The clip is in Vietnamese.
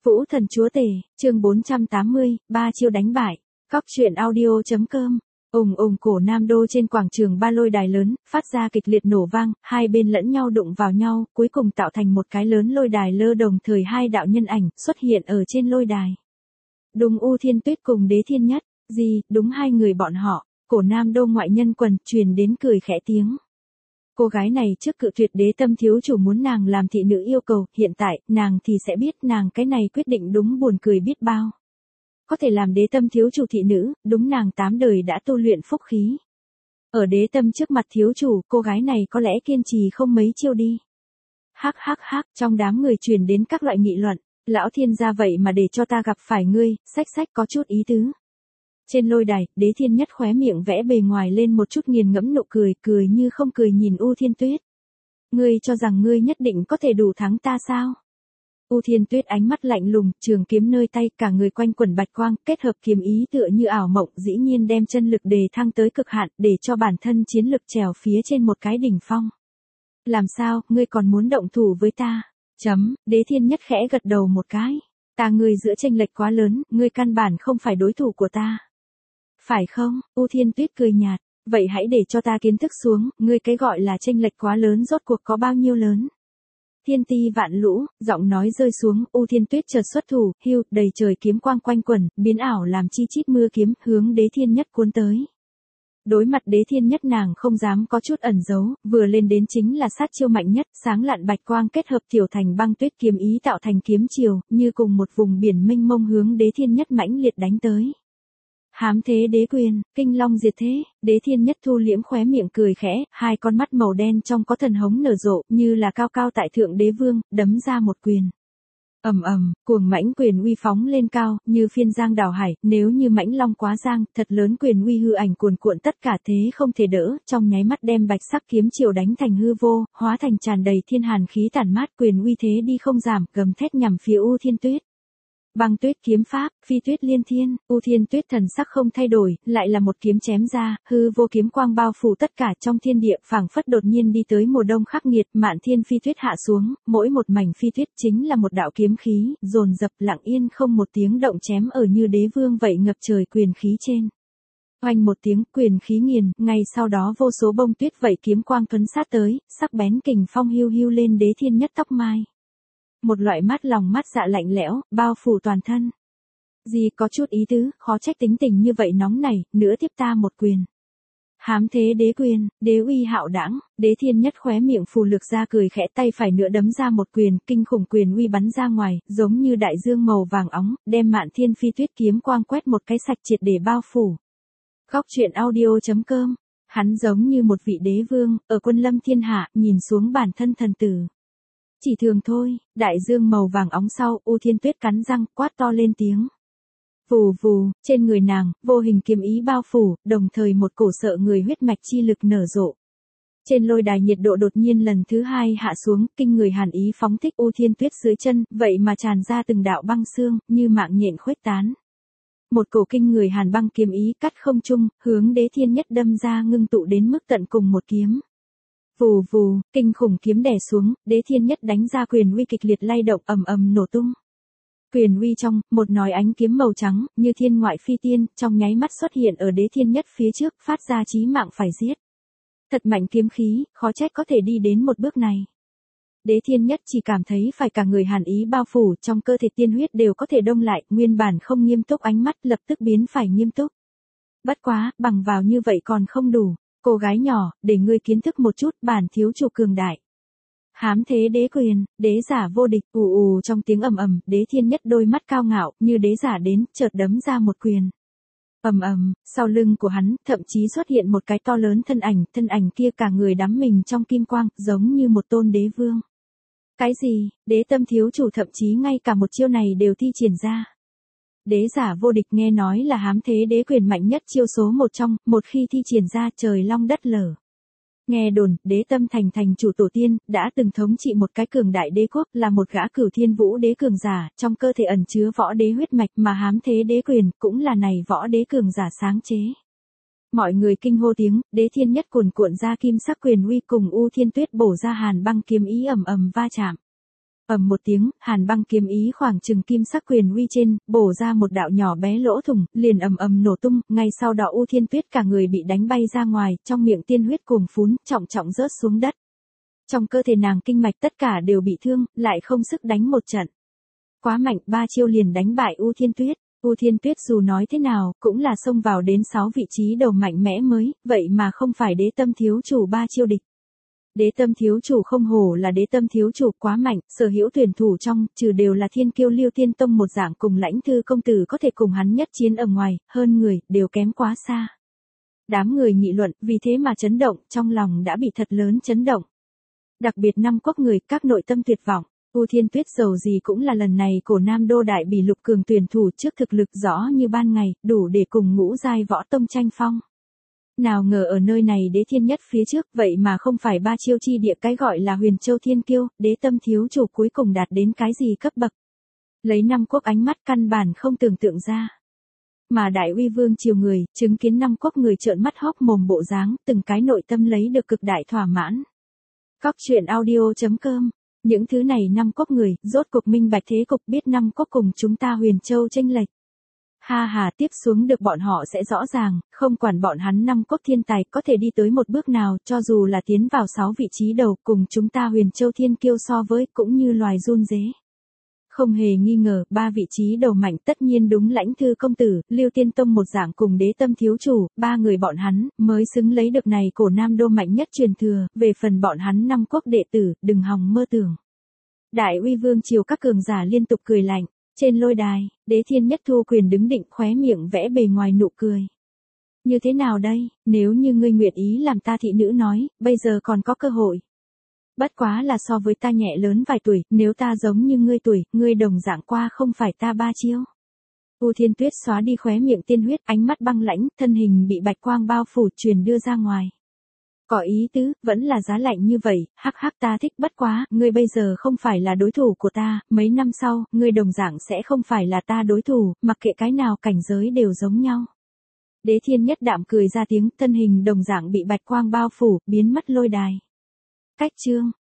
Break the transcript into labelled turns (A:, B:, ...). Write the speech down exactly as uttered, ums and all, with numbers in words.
A: Vũ Thần Chúa Tể, chương bốn trăm tám mươi, ba chiêu đánh bại. Cóc truyện audio.com. Ùng ùng cổ Nam Đô trên quảng trường ba lôi đài lớn, phát ra kịch liệt nổ vang, hai bên lẫn nhau đụng vào nhau, cuối cùng tạo thành một cái lớn lôi đài lơ đồng thời hai đạo nhân ảnh xuất hiện ở trên lôi đài. Đúng U Thiên Tuyết cùng Đế Thiên Nhất, gì, đúng hai người bọn họ, cổ Nam Đô ngoại nhân quần truyền đến cười khẽ tiếng. Cô gái này trước cự tuyệt Đế Tâm thiếu chủ muốn nàng làm thị nữ yêu cầu, hiện tại, nàng thì sẽ biết nàng cái này quyết định đúng buồn cười biết bao. Có thể làm Đế Tâm thiếu chủ thị nữ, đúng nàng tám đời đã tu luyện phúc khí. Ở Đế Tâm trước mặt thiếu chủ, cô gái này có lẽ kiên trì không mấy chiêu đi. Hắc hắc hắc, trong đám người truyền đến các loại nghị luận, lão thiên gia vậy mà để cho ta gặp phải ngươi, sách sách có chút ý tứ. Trên lôi đài, Đế Thiên Nhất khóe miệng vẽ bề ngoài lên một chút nghiền ngẫm nụ cười, cười như không cười nhìn U Thiên Tuyết. Ngươi cho rằng ngươi nhất định có thể đủ thắng ta sao? U Thiên Tuyết ánh mắt lạnh lùng, trường kiếm nơi tay, cả người quanh quẩn bạch quang, kết hợp kiếm ý tựa như ảo mộng, dĩ nhiên đem chân lực đề thăng tới cực hạn, để cho bản thân chiến lực trèo phía trên một cái đỉnh phong. Làm sao, ngươi còn muốn động thủ với ta? Chấm, Đế Thiên Nhất khẽ gật đầu một cái. Ta ngươi giữa chênh lệch quá lớn, ngươi căn bản không phải đối thủ của ta. Phải không? U Thiên Tuyết cười nhạt, vậy hãy để cho ta kiến thức xuống, ngươi cái gọi là chênh lệch quá lớn rốt cuộc có bao nhiêu lớn. Thiên ti vạn lũ, giọng nói rơi xuống, U Thiên Tuyết chợt xuất thủ, hưu, đầy trời kiếm quang quanh quẩn, biến ảo làm chi chít mưa kiếm, hướng Đế Thiên Nhất cuốn tới. Đối mặt Đế Thiên Nhất nàng không dám có chút ẩn giấu, vừa lên đến chính là sát chiêu mạnh nhất, sáng lạn bạch quang kết hợp tiểu thành băng tuyết kiếm ý tạo thành kiếm chiều, như cùng một vùng biển mênh mông hướng Đế Thiên Nhất mãnh liệt đánh tới. Hám thế đế quyền, kinh long diệt thế, Đế Thiên Nhất thu liễm khóe miệng cười khẽ, hai con mắt màu đen trong có thần hống nở rộ, như là cao cao tại thượng đế vương, đấm ra một quyền. Ầm ầm, cuồng mãnh quyền uy phóng lên cao, như phiên giang đảo hải, nếu như mãnh long quá giang, thật lớn quyền uy hư ảnh cuồn cuộn tất cả thế không thể đỡ, trong nháy mắt đem bạch sắc kiếm chiều đánh thành hư vô, hóa thành tràn đầy thiên hàn khí tản mát, quyền uy thế đi không giảm, gầm thét nhằm phía U Thiên Tuyết. Băng tuyết kiếm pháp, phi tuyết liên thiên, U Thiên Tuyết thần sắc không thay đổi, lại là một kiếm chém ra, hư vô kiếm quang bao phủ tất cả trong thiên địa, phảng phất đột nhiên đi tới mùa đông khắc nghiệt, mạn thiên phi tuyết hạ xuống, mỗi một mảnh phi tuyết chính là một đạo kiếm khí, dồn dập lặng yên không một tiếng động chém ở như đế vương vậy ngập trời quyền khí trên. Oanh một tiếng, quyền khí nghiền, ngay sau đó vô số bông tuyết vậy kiếm quang thuấn sát tới, sắc bén kình phong hiu hiu lên Đế Thiên Nhất tóc mai. Một loại mát lòng mát dạ lạnh lẽo, bao phủ toàn thân. Gì có chút ý tứ, khó trách tính tình như vậy nóng này, nữa tiếp ta một quyền. Hám thế đế quyền, đế uy hạo đãng, Đế Thiên Nhất khóe miệng phù lược ra cười khẽ, tay phải nữa đấm ra một quyền, kinh khủng quyền uy bắn ra ngoài, giống như đại dương màu vàng óng, đem mạn thiên phi tuyết kiếm quang quét một cái sạch triệt để bao phủ. Cóc truyện audio.com. Hắn giống như một vị đế vương, ở quân lâm thiên hạ, nhìn xuống bản thân thần tử. Chỉ thường thôi, đại dương màu vàng óng sau, U Thiên Tuyết cắn răng, quát to lên tiếng. Vù vù, trên người nàng, vô hình kiếm ý bao phủ, đồng thời một cổ sợ người huyết mạch chi lực nở rộ. Trên lôi đài nhiệt độ đột nhiên lần thứ hai hạ xuống, kinh người hàn ý phóng thích U Thiên Tuyết dưới chân, vậy mà tràn ra từng đạo băng xương, như mạng nhện khuếch tán. Một cổ kinh người hàn băng kiếm ý cắt không trung, hướng Đế Thiên Nhất đâm ra ngưng tụ đến mức tận cùng một kiếm. Vù vù, kinh khủng kiếm đè xuống, Đế Thiên Nhất đánh ra quyền uy kịch liệt lay động ầm ầm nổ tung. Quyền uy trong, một nói ánh kiếm màu trắng, như thiên ngoại phi tiên, trong nháy mắt xuất hiện ở Đế Thiên Nhất phía trước, phát ra chí mạng phải giết. Thật mạnh kiếm khí, khó trách có thể đi đến một bước này. Đế Thiên Nhất chỉ cảm thấy phải cả người hàn ý bao phủ, trong cơ thể tiên huyết đều có thể đông lại, nguyên bản không nghiêm túc ánh mắt lập tức biến phải nghiêm túc. Bất quá, bằng vào như vậy còn không đủ. Cô gái nhỏ, để ngươi kiến thức một chút, bản thiếu chủ cường đại. Hám thế đế quyền, đế giả vô địch, ù ù trong tiếng ầm ầm, Đế Thiên Nhất đôi mắt cao ngạo, như đế giả đến, chợt đấm ra một quyền. Ầm ầm, sau lưng của hắn, thậm chí xuất hiện một cái to lớn thân ảnh, thân ảnh kia cả người đắm mình trong kim quang, giống như một tôn đế vương. Cái gì, Đế Tâm thiếu chủ thậm chí ngay cả một chiêu này đều thi triển ra. Đế giả vô địch nghe nói là hám thế đế quyền mạnh nhất chiêu số một trong, một khi thi triển ra trời long đất lở. Nghe đồn, Đế Tâm thành thành chủ tổ tiên, đã từng thống trị một cái cường đại đế quốc, là một gã cửu thiên vũ đế cường giả, trong cơ thể ẩn chứa võ đế huyết mạch mà hám thế đế quyền, cũng là này võ đế cường giả sáng chế. Mọi người kinh hô tiếng, Đế Thiên Nhất cuồn cuộn ra kim sắc quyền uy cùng U Thiên Tuyết bổ ra hàn băng kiếm ý ầm ầm va chạm. Ầm một tiếng, hàn băng kiếm ý khoảng chừng kim sắc quyền uy trên, bổ ra một đạo nhỏ bé lỗ thủng, liền ầm ầm nổ tung, ngay sau đó U Thiên Tuyết cả người bị đánh bay ra ngoài, trong miệng tiên huyết cuồng phún, trọng trọng rớt xuống đất. Trong cơ thể nàng kinh mạch tất cả đều bị thương, lại không sức đánh một trận. Quá mạnh, ba chiêu liền đánh bại U Thiên Tuyết. U Thiên Tuyết dù nói thế nào, cũng là xông vào đến sáu vị trí đầu mạnh mẽ mới, vậy mà không phải Đế Tâm thiếu chủ ba chiêu địch. Đế Tâm thiếu chủ không hổ là Đế Tâm thiếu chủ quá mạnh, sở hữu tuyển thủ trong, trừ đều là thiên kiêu Liêu Tiên Tông một dạng cùng Lãnh Thư công tử có thể cùng hắn nhất chiến ở ngoài, hơn người, đều kém quá xa. Đám người nghị luận, vì thế mà chấn động, trong lòng đã bị thật lớn chấn động. Đặc biệt năm quốc người, các nội tâm tuyệt vọng. U Thiên Tuyết dầu gì cũng là lần này cổ Nam Đô đại bỉ lục cường tuyển thủ trước thực lực rõ như ban ngày, đủ để cùng ngũ giai võ tông tranh phong. Nào ngờ ở nơi này Đế Thiên Nhất phía trước, vậy mà không phải ba chiêu chi địa cái gọi là Huyền Châu Thiên Kiêu, Đế Tâm thiếu chủ cuối cùng đạt đến cái gì cấp bậc. Lấy năm quốc ánh mắt căn bản không tưởng tượng ra. Mà đại uy vương triều người, chứng kiến năm quốc người trợn mắt hốc mồm bộ dáng, từng cái nội tâm lấy được cực đại thỏa mãn. Cóc truyện audio chấm com. Những thứ này năm quốc người, rốt cục minh bạch thế cục, biết năm quốc cùng chúng ta Huyền Châu chênh lệch. Ha ha, tiếp xuống được bọn họ sẽ rõ ràng, không quản bọn hắn năm quốc thiên tài có thể đi tới một bước nào, cho dù là tiến vào sáu vị trí đầu cùng chúng ta Huyền Châu Thiên Kiêu so với, cũng như loài run rế. Không hề nghi ngờ, ba vị trí đầu mạnh tất nhiên đúng Lãnh Thư công tử, Liêu Tiên Tông một dạng cùng Đế Tâm thiếu chủ, ba người bọn hắn, mới xứng lấy được này cổ Nam Đô mạnh nhất truyền thừa, về phần bọn hắn năm quốc đệ tử, đừng hòng mơ tưởng. Đại uy vương triều các cường giả liên tục cười lạnh, trên lôi đài, Đế Thiên Nhất thu quyền đứng định khóe miệng vẽ bề ngoài nụ cười. Như thế nào đây, nếu như ngươi nguyện ý làm ta thị nữ nói, bây giờ còn có cơ hội. Bất quá là so với ta nhẹ lớn vài tuổi, nếu ta giống như ngươi tuổi, ngươi đồng dạng qua không phải ta ba chiêu. U Thiên Tuyết xóa đi khóe miệng tiên huyết, ánh mắt băng lãnh, thân hình bị bạch quang bao phủ truyền đưa ra ngoài. Có ý tứ, vẫn là giá lạnh như vậy, hắc hắc ta thích bất quá, ngươi bây giờ không phải là đối thủ của ta, mấy năm sau, ngươi đồng dạng sẽ không phải là ta đối thủ, mặc kệ cái nào cảnh giới đều giống nhau. Đế Thiên Nhất đạm cười ra tiếng, thân hình đồng dạng bị bạch quang bao phủ, biến mất lôi đài. Cách chương